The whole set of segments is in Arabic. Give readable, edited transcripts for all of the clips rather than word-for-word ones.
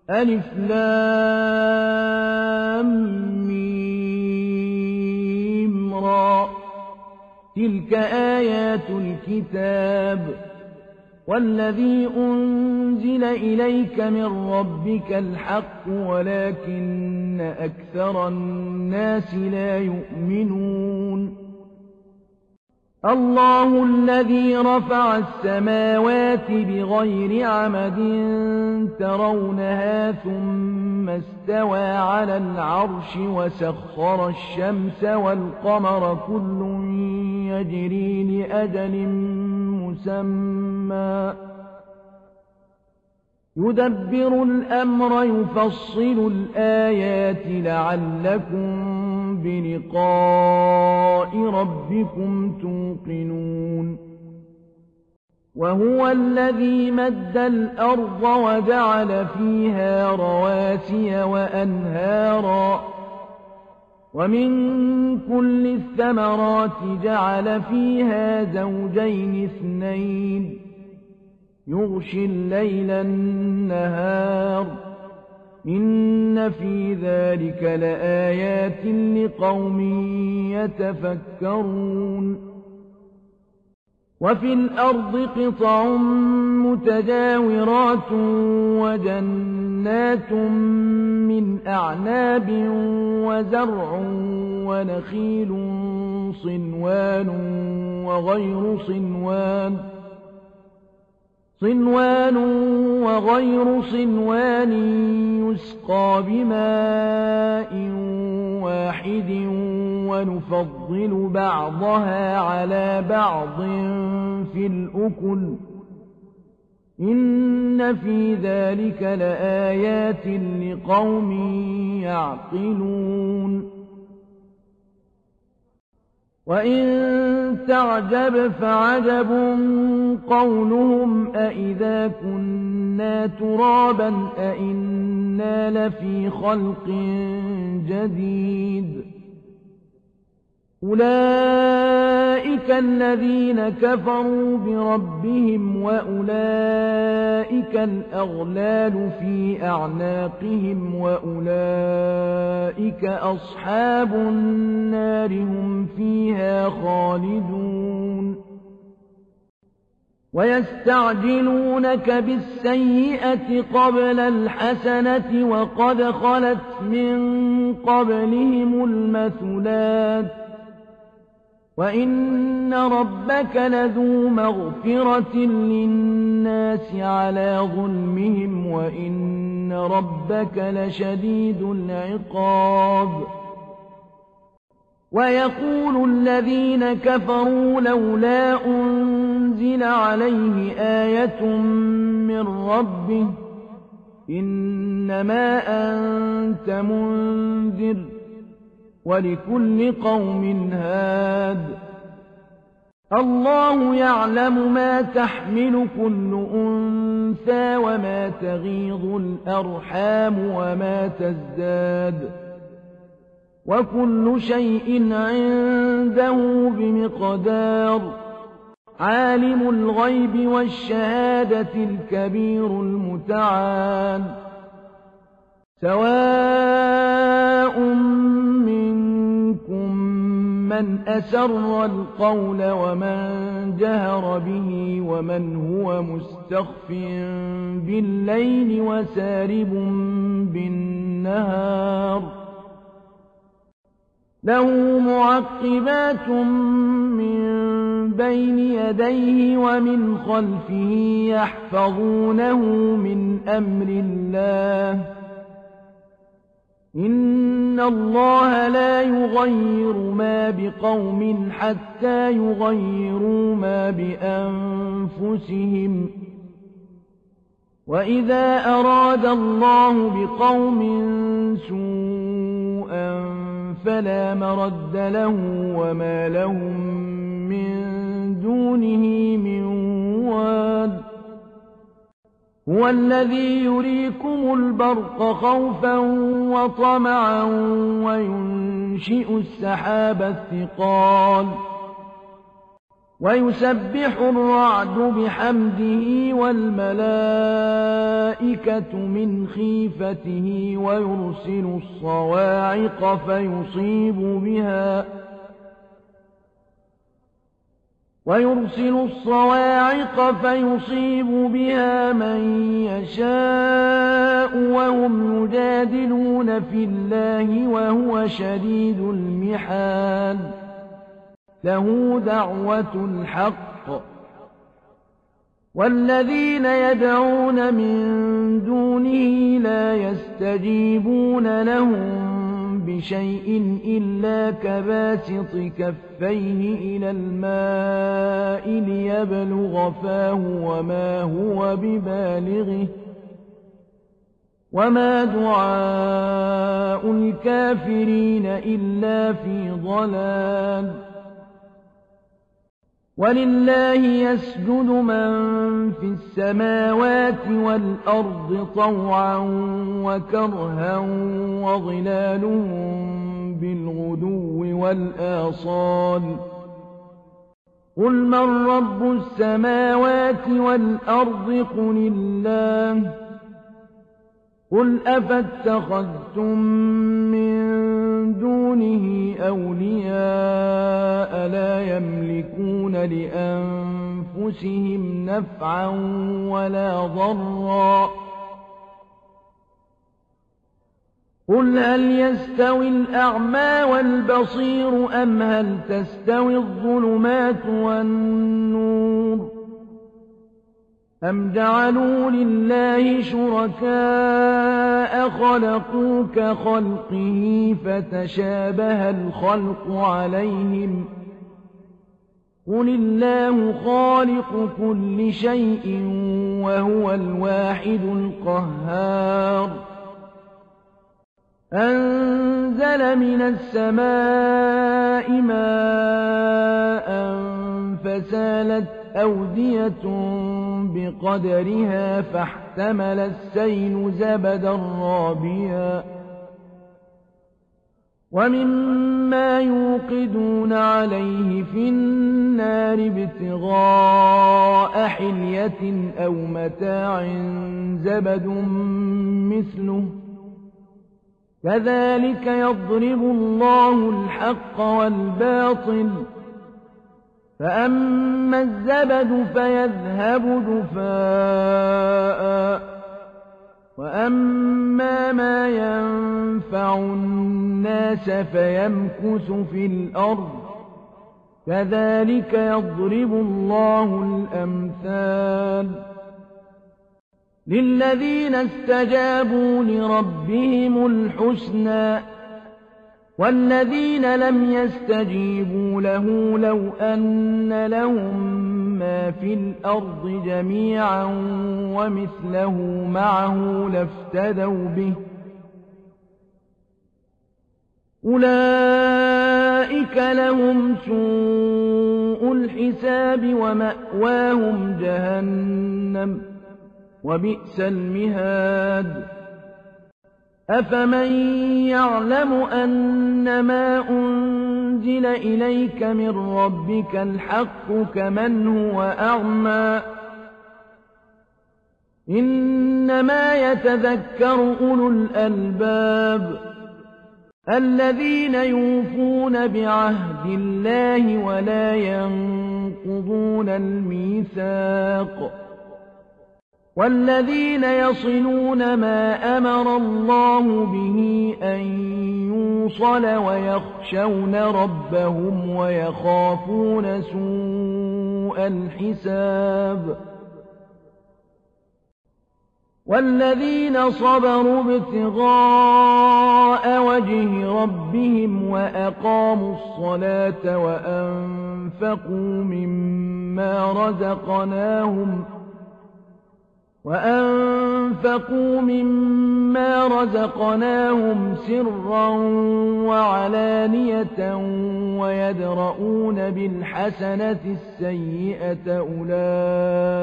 ألف لام ميم را تلك آيات الكتاب والذي أنزل إليك من ربك الحق ولكن أكثر الناس لا يؤمنون الله الذي رفع السماوات بغير عمد ترونها ثم استوى على العرش وسخر الشمس والقمر كل يجري لأجل مسمى يدبر الأمر يفصل الآيات لعلكم بلقاء ربكم توقنون وهو الذي مد الأرض وجعل فيها رواسي وأنهارا ومن كل الثمرات جعل فيها زوجين اثنين يغشي الليل النهار إن في ذلك لآيات لقوم يتفكرون وفي الأرض قطع متجاورات وجنات من أعناب وزرع ونخيل صنوان وغير صنوان يسقى بماء واحد ونفضل بعضها على بعض في الأكل إن في ذلك لآيات لقوم يعقلون وإن تعجب فعجب قولهم أإذا كنا ترابا أإنا لفي خلق جديد أولئك الذين كفروا بربهم وأولئك الأغلال في أعناقهم وأولئك أصحاب النار هم فيها خالدون ويستعجلونك بالسيئة قبل الحسنة وقد خلت من قبلهم المثلات وإن ربك لذو مغفرة للناس على ظلمهم وإن ربك لشديد العقاب ويقول الذين كفروا لولا أنزل عليه آية من ربه إنما أنت منذر ولكل قوم هاد الله يعلم ما تحمل كل أنثى وما تغيض الأرحام وما تزداد وكل شيء عنده بمقدار عالم الغيب والشهادة الكبير المتعال سواء منكم من أسر القول ومن جهر به ومن هو مستخف بالليل وسارب بالنهار له معقبات من بين يديه ومن خلفه يحفظونه من أمر الله إن الله لا يغير ما بقوم حتى يغيروا ما بأنفسهم وإذا أراد الله بقوم سوءا فلا مرد له وما لهم من دونه من واد هو الذي يريكم البرق خوفا وطمعا وينشئ السحاب الثقال ويسبح الرعد بحمده والملائكة من خيفته ويرسل الصواعق فيصيب بها من يشاء وهم يجادلون في الله وهو شديد المحال له دعوة الحق والذين يدعون من دونه لا يستجيبون لهم بشيء إلا كباسط كفيه إلى الماء ليبلغ فاه وما هو ببالغه وما دعاء الكافرين إلا في ضلال ولله يسجد من في السماوات والأرض طوعا وكرها وظلالهم بالغدو والآصال قل من رب السماوات والأرض قل الله قل أفاتخذتم من دونه أولياء لا يملكون لأنفسهم نفعا ولا ضرا قل هل يستوي الأعمى والبصير أم هل تستوي الظلمات والنور أم جعلوا لله شركاء خلقوا كخلقه فتشابه الخلق عليهم قل الله خالق كل شيء وهو الواحد القهار أنزل من السماء ماء فسالت أودية بقدرها فاحتمل السيل زبدا رابيا ومما يوقدون عليه في النار ابتغاء حلية أو متاع زبد مثله كذلك يضرب الله الحق والباطل فأما الزبد فيذهب جفاء وأما ما ينفع الناس فيمكث في الأرض كذلك يضرب الله الأمثال للذين استجابوا لربهم الحسنى والذين لم يستجيبوا له لو أن لهم ما في الأرض جميعا ومثله معه لافتدوا به أولئك لهم سوء الحساب ومأواهم جهنم وبئس المهاد أفمن يعلم أنما أنزل إليك من ربك الحق كمن هو أعمى إنما يتذكر أولو الألباب الذين يوفون بعهد الله ولا ينقضون الميثاق والذين يصلون ما أمر الله به أن يوصل ويخشون ربهم ويخافون سوء الحساب والذين صبروا ابتغاء وجه ربهم وأقاموا الصلاة وأنفقوا مما رزقناهم سرا وعلانية ويدرؤون بالحسنة السيئة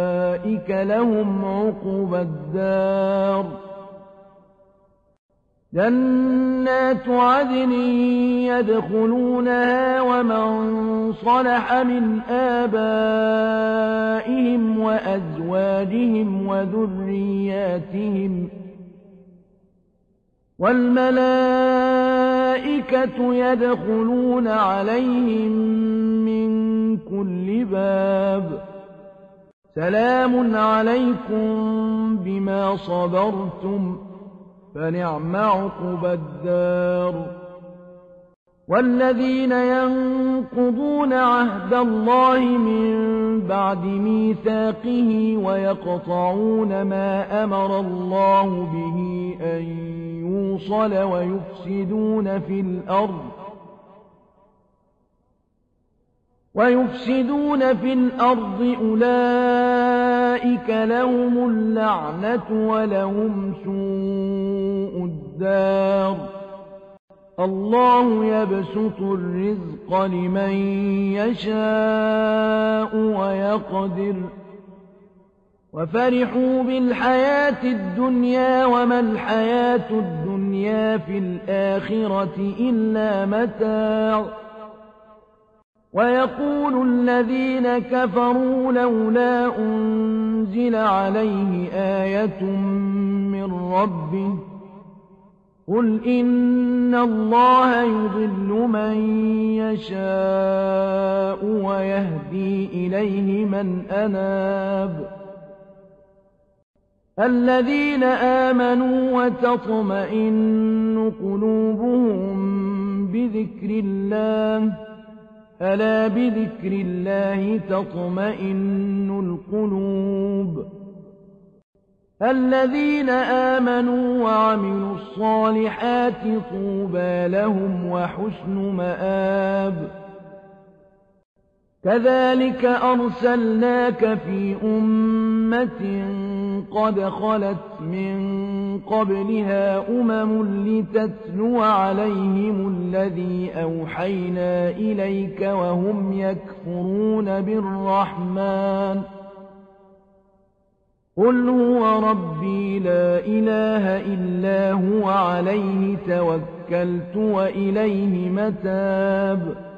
أولئك لهم عقبى الدار جنات عدن يدخلونها ومن صلح من آبائهم وأزواجهم وذرياتهم والملائكة يدخلون عليهم من كل باب سلام عليكم بما صبرتم فنعم عقبى الدار والذين ينقضون عهد الله من بعد ميثاقه ويقطعون ما أمر الله به أن يوصل ويفسدون في الأرض أولئك لهم اللعنة ولهم سوء الدار الله يبسط الرزق لمن يشاء ويقدر وفرحوا بالحياة الدنيا وما الحياة الدنيا في الآخرة إلا متاع ويقول الذين كفروا لولا أنزل عليه آية من ربه قل إن الله يضل من يشاء ويهدي إليه من أناب الذين آمنوا وتطمئن قلوبهم بذكر الله ألا بذكر الله تطمئن القلوب الذين آمنوا وعملوا الصالحات طوبى لهم وحسن مآب كذلك أرسلناك في أمة قد خلت من قبلها لتتلو عليهم الذي أوحينا إليك وهم يكفرون بالرحمن قل هو ربي لا إله إلا هو عليه توكلت وإليه متاب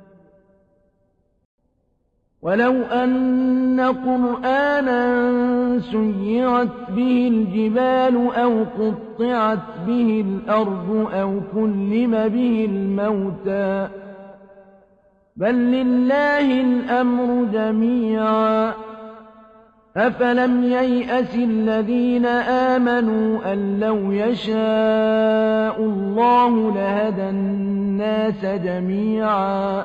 ولو أن قرآنا سيرت به الجبال أو قطعت به الأرض أو كلم به الموتى بل لله الأمر جميعا أفلم ييأس الذين آمنوا أن لو يشاء الله لهدى الناس جميعا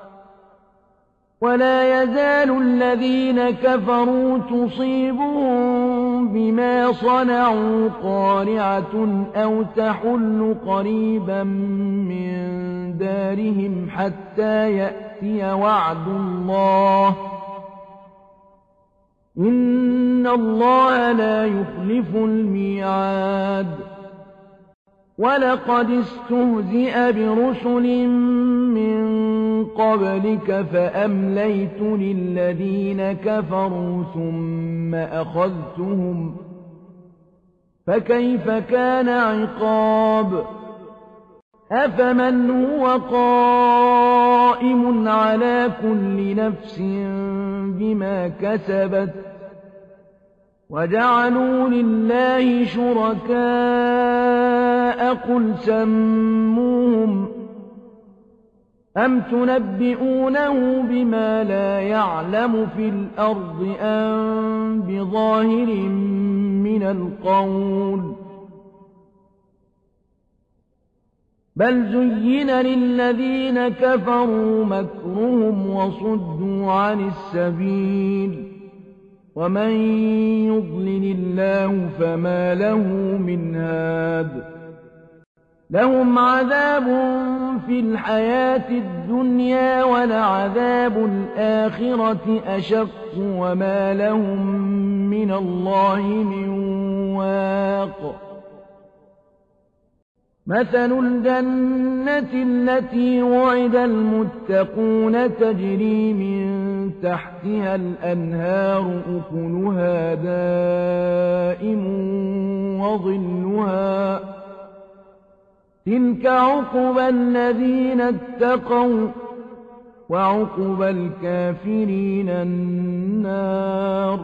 ولا يزال الذين كفروا تصيبهم بما صنعوا قارعة أو تحل قريبا من دارهم حتى يأتي وعد الله إن الله لا يخلف الميعاد ولقد استهزئ برسل من قبلك فأمليت للذين كفروا ثم أخذتهم فكيف كان عقاب أفمن هو قائم على كل نفس بما كسبت وجعلوا لله شركاء قل سموهم أم تنبئونه بما لا يعلم في الأرض أم بظاهر من القول بل زين للذين كفروا مكرهم وصدوا عن السبيل ومن يضلل الله فما له من هاد لهم عذاب في الحياة الدنيا ولعذاب الآخرة أشق وما لهم من الله من واق مثل الجنة التي وعد المتقون تجري من تحتها الأنهار أكلها دائم وظلها تلك عقبى الذين اتقوا وعقبى الكافرين النار.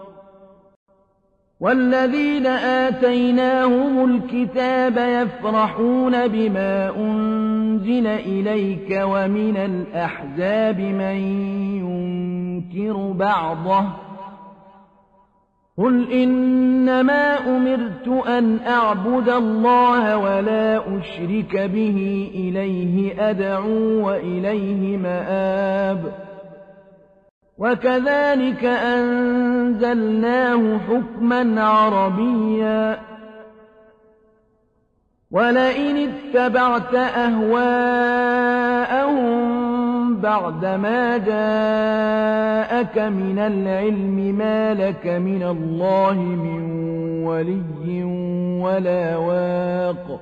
والذين آتيناهم الكتاب يفرحون بما أنزل إليك ومن الأحزاب من ينكر بعضه قل إنما أمرت أن أعبد الله ولا أشرك به إليه أدعو وإليه مآب. وكذلك أنزلناه حكما عربيا ولئن اتبعت أهواءهم بعدما جاءك من العلم ما لك من الله من ولي ولا واق.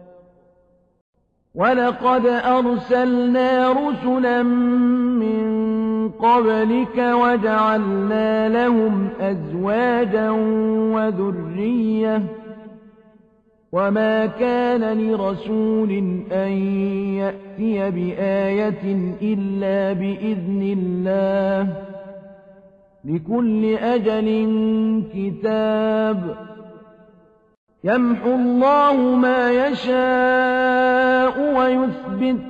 ولقد أرسلنا رسلا من قبلك وجعلنا لهم أزواجا وذرية وما كان لرسول أن يأتي بآية إلا بإذن الله لكل أجل كتاب. يمحو الله ما يشاء ويثبت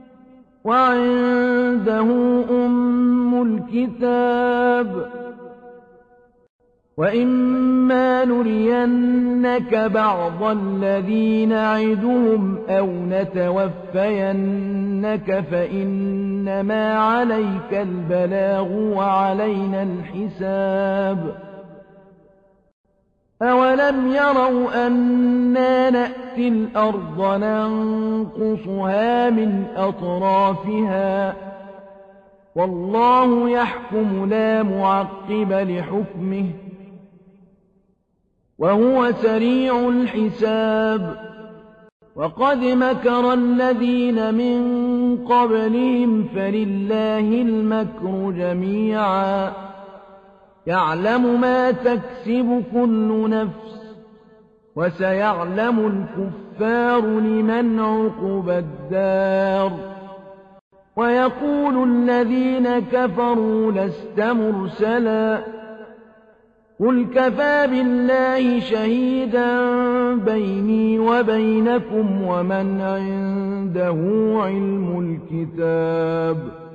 وعنده أم الكتاب. وإما نرينك بعض الذي نعدهم أو نتوفينك فإنما عليك البلاغ وعلينا الحساب. أولم يروا أنا نأتي الأرض ننقصها من أطرافها والله يحكم لا معقب لحكمه وهو سريع الحساب. وقد مكر الذين من قبلهم فلله المكر جميعا يعلم ما تكسب كل نفس وسيعلم الكفار لمن عقبى الدار. ويقول الذين كفروا لست مرسلا قل كفى بالله شهيدا بيني وبينكم ومن عنده علم الكتاب.